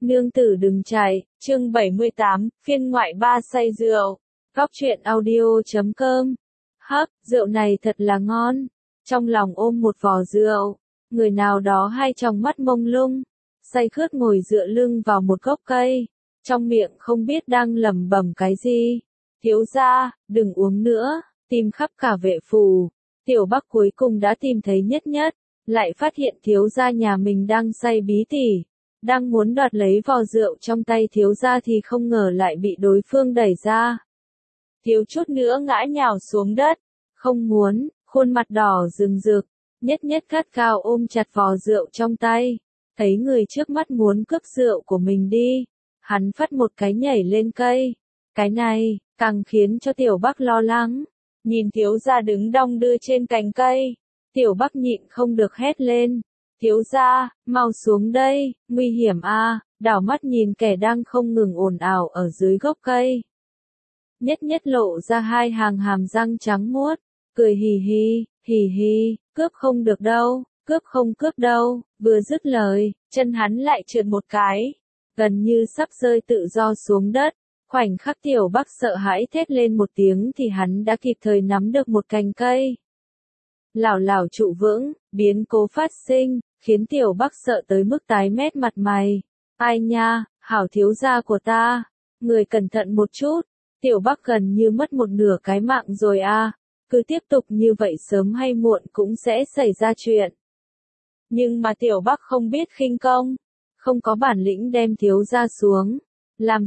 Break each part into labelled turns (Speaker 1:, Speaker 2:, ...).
Speaker 1: Nương tử đừng chạy, chương 78, phiên ngoại 3 say rượu. Góc truyện audio.com. Hắc, rượu này thật là ngon. Trong lòng ôm một vò rượu, người nào đó hai tròng mắt mông lung, say khướt ngồi dựa lưng vào một gốc cây, trong miệng không biết đang lẩm bẩm cái gì. Thiếu gia, đừng uống nữa, tìm khắp cả vệ phủ. Tiểu Bắc cuối cùng đã tìm thấy Nhất Nhất, lại phát hiện thiếu gia nhà mình đang say bí tỉ. Đang muốn đoạt lấy vò rượu trong tay thiếu gia thì không ngờ lại bị đối phương đẩy ra. Thiếu chút nữa ngã nhào xuống đất, không muốn, khuôn mặt đỏ rừng rực, Nhất Nhất gắt gao ôm chặt vò rượu trong tay, thấy người trước mắt muốn cướp rượu của mình đi, hắn phất một cái nhảy lên cây. Cái này, càng khiến cho Tiểu Bắc lo lắng, nhìn thiếu gia đứng đong đưa trên cành cây, Tiểu Bắc nhịn không được hét lên. Thiếu gia, mau xuống đây, nguy hiểm a! Đảo mắt nhìn kẻ đang không ngừng ồn ào ở dưới gốc cây. Nhất Nhất lộ ra hai hàng hàm răng trắng muốt, cười hì hì, cướp không được đâu, cướp đâu, vừa dứt lời, chân hắn lại trượt một cái, gần như sắp rơi tự do xuống đất. Khoảnh khắc Tiểu Bắc sợ hãi thét lên một tiếng thì hắn đã kịp thời nắm được một cành cây. Lảo đảo trụ vững, biến cố phát sinh, khiến Tiểu Bắc sợ tới mức tái mét mặt mày. Ai nha, hảo thiếu gia của ta, người cẩn thận một chút, Tiểu Bắc gần như mất một nửa cái mạng rồi a, cứ tiếp tục như vậy sớm hay muộn cũng sẽ xảy ra chuyện. Nhưng mà Tiểu Bắc không biết khinh công, không có bản lĩnh đem thiếu gia xuống. Làm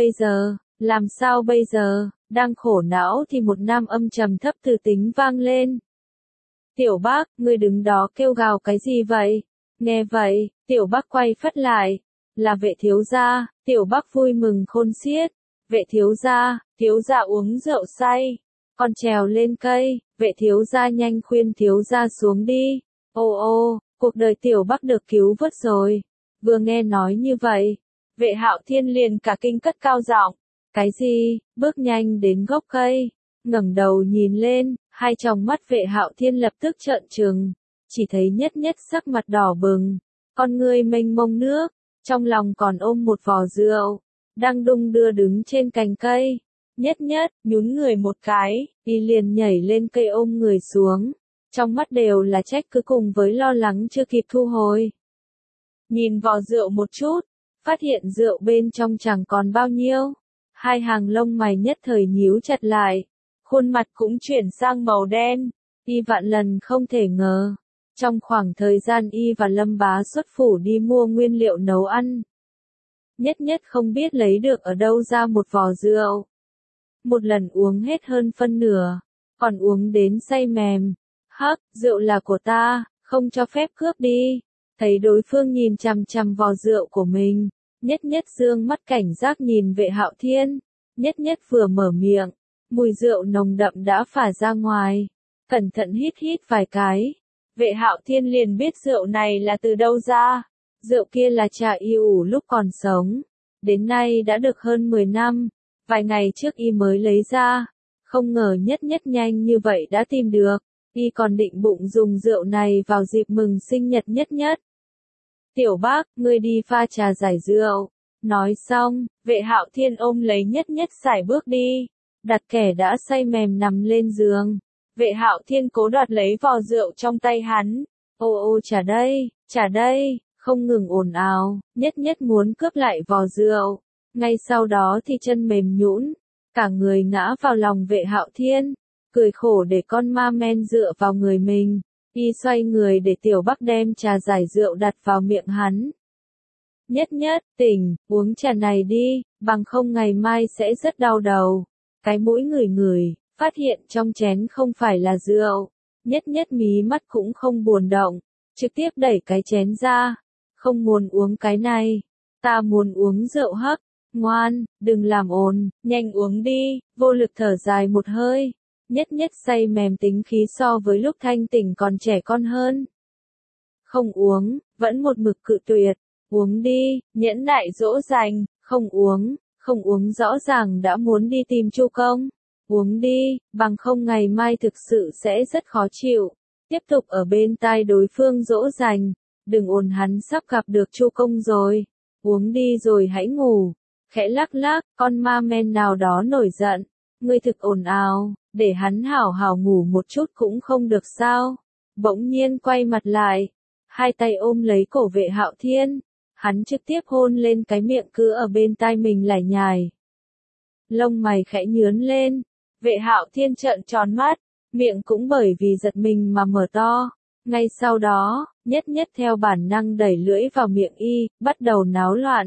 Speaker 1: sao bây giờ, đang khổ não thì một nam âm trầm thấp từ tính vang lên. Tiểu Bắc, ngươi đứng đó kêu gào cái gì vậy? Nghe vậy, Tiểu Bắc quay phắt lại. Là vệ thiếu gia, Tiểu Bắc vui mừng khôn xiết. Vệ thiếu gia uống rượu say. Còn trèo lên cây, vệ thiếu gia nhanh khuyên thiếu gia xuống đi. Ô, cuộc đời Tiểu Bắc được cứu vớt rồi. Vừa nghe nói như vậy, Vệ Hạo Thiên liền cả kinh cất cao giọng. Cái gì? Bước nhanh đến gốc cây, ngẩng đầu nhìn lên, hai tròng mắt Vệ Hạo Thiên lập tức trợn trừng, chỉ thấy Nhất Nhất sắc mặt đỏ bừng, con ngươi mênh mông nước, trong lòng còn ôm một vò rượu, đang đung đưa đứng trên cành cây. Nhất Nhất nhún người một cái, y liền nhảy lên cây ôm người xuống, trong mắt đều là trách cứ cùng với lo lắng chưa kịp thu hồi. Nhìn vò rượu một chút, phát hiện rượu bên trong chẳng còn bao nhiêu, hai hàng lông mày nhất thời nhíu chặt lại, khuôn mặt cũng chuyển sang màu đen. Y vạn lần không thể ngờ, trong khoảng thời gian y và Lâm Bá xuất phủ đi mua nguyên liệu nấu ăn, Nhất Nhất không biết lấy được ở đâu ra một vò rượu. Một lần uống hết hơn phân nửa, còn uống đến say mềm. Hắc, rượu là của ta, không cho phép cướp đi. Thấy đối phương nhìn chằm chằm vò rượu của mình, Nhất Nhất dương mắt cảnh giác nhìn Vệ Hạo Thiên. Nhất Nhất vừa mở miệng, mùi rượu nồng đậm đã phả ra ngoài. Cẩn thận hít vài cái, Vệ Hạo Thiên liền biết rượu này là từ đâu ra. Rượu kia là trà y ủ lúc còn sống, đến nay đã được hơn 10 năm, vài ngày trước y mới lấy ra, không ngờ Nhất Nhất nhanh như vậy đã tìm được, y còn định bụng dùng rượu này vào dịp mừng sinh nhật Nhất Nhất. Tiểu Bắc, ngươi đi pha trà giải rượu. Nói xong, Vệ Hạo Thiên ôm lấy Nhất Nhất sải bước đi, đặt kẻ đã say mềm nằm lên giường. Vệ Hạo Thiên cố đoạt lấy vò rượu trong tay hắn. Ô trả đây, không ngừng ồn ào, Nhất Nhất muốn cướp lại vò rượu. Ngay sau đó thì chân mềm nhũn, cả người ngã vào lòng Vệ Hạo Thiên, cười khổ để con ma men dựa vào người mình. Y xoay người để Tiểu Bắc đem trà giải rượu đặt vào miệng hắn. Nhất Nhất, tỉnh, uống trà này đi, bằng không ngày mai sẽ rất đau đầu. Cái mũi ngửi, phát hiện trong chén không phải là rượu. Nhất Nhất mí mắt cũng không buồn động, trực tiếp đẩy cái chén ra. Không muốn uống cái này, ta muốn uống rượu Hắc. Ngoan, đừng làm ồn, nhanh uống đi. Vô lực thở dài một hơi. Nhất Nhất say mềm tính khí so với lúc thanh tỉnh còn trẻ con hơn. Không uống, vẫn một mực cự tuyệt. Uống đi, nhẫn nại dỗ dành, không uống rõ ràng đã muốn đi tìm Chu Công. Uống đi, bằng không ngày mai thực sự sẽ rất khó chịu. Tiếp tục ở bên tai đối phương dỗ dành, đừng ồn hắn sắp gặp được Chu Công rồi. Uống đi rồi hãy ngủ. Khẽ lắc lắc, con ma men nào đó nổi giận. Ngươi thực ồn ào, để hắn hảo hảo ngủ một chút cũng không được sao. Bỗng nhiên quay mặt lại, hai tay ôm lấy cổ Vệ Hạo Thiên. Hắn trực tiếp hôn lên cái miệng cứ ở bên tai mình lải nhải. Lông mày khẽ nhướn lên, Vệ Hạo Thiên trợn tròn mắt, miệng cũng bởi vì giật mình mà mở to. Ngay sau đó, Nhất Nhất theo bản năng đẩy lưỡi vào miệng y, bắt đầu náo loạn.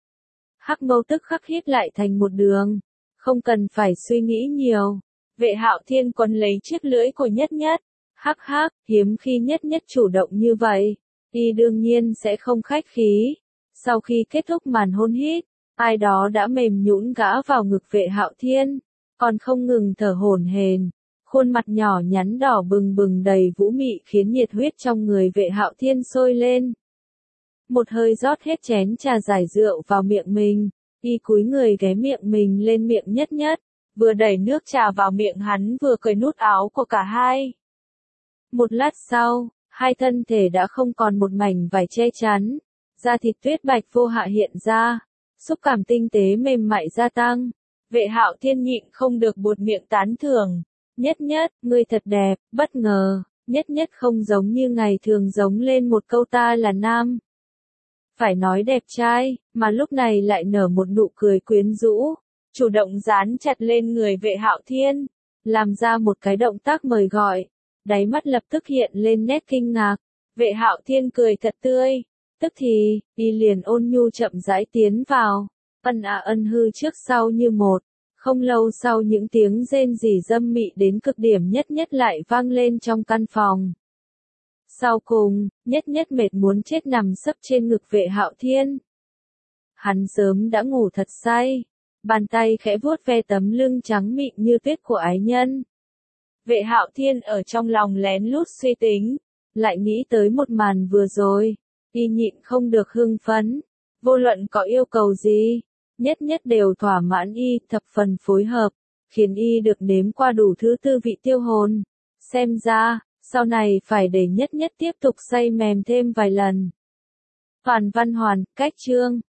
Speaker 1: Hắc Mâu tức khắc hít lại thành một đường, không cần phải suy nghĩ nhiều. Vệ Hạo Thiên quấn lấy chiếc lưỡi của Nhất Nhất, hắc hắc, hiếm khi Nhất Nhất chủ động như vậy, y đương nhiên sẽ không khách khí. Sau khi kết thúc màn hôn hít, ai đó đã mềm nhũn gã vào ngực Vệ Hạo Thiên, còn không ngừng thở hổn hển, khuôn mặt nhỏ nhắn đỏ bừng bừng đầy vũ mị khiến nhiệt huyết trong người Vệ Hạo Thiên sôi lên. Một hơi rót hết chén trà giải rượu vào miệng mình, y cúi người ghé miệng mình lên miệng Nhất Nhất, vừa đẩy nước trà vào miệng hắn vừa cởi nút áo của cả hai. Một lát sau, hai thân thể đã không còn một mảnh vải che chắn, da thịt tuyết bạch vô hạ hiện ra, xúc cảm tinh tế mềm mại gia tăng. Vệ Hạo Thiên nhịn không được buột miệng tán thưởng. Nhất Nhất, ngươi thật đẹp, bất ngờ. Nhất Nhất không giống như ngày thường giống lên một câu ta là nam. Phải nói đẹp trai, mà lúc này lại nở một nụ cười quyến rũ, chủ động dán chặt lên người Vệ Hạo Thiên, làm ra một cái động tác mời gọi, đáy mắt lập tức hiện lên nét kinh ngạc. Vệ Hạo Thiên cười thật tươi, tức thì, y liền ôn nhu chậm rãi tiến vào, ân à ân hư trước sau như một. Không lâu sau những tiếng rên rỉ dâm mị đến cực điểm Nhất Nhất lại vang lên trong căn phòng. Sau cùng, Nhất Nhất mệt muốn chết nằm sấp trên ngực Vệ Hạo Thiên. Hắn sớm đã ngủ thật say, bàn tay khẽ vuốt ve tấm lưng trắng mịn như tuyết của ái nhân. Vệ Hạo Thiên ở trong lòng lén lút suy tính, lại nghĩ tới một màn vừa rồi, y nhịn không được hưng phấn, vô luận có yêu cầu gì, Nhất Nhất đều thỏa mãn y, thập phần phối hợp, khiến y được nếm qua đủ thứ tư vị tiêu hồn. Xem ra, sau này phải để Nhất Nhất tiếp tục say mềm thêm vài lần. Hoàn Văn Hoàn, cách chương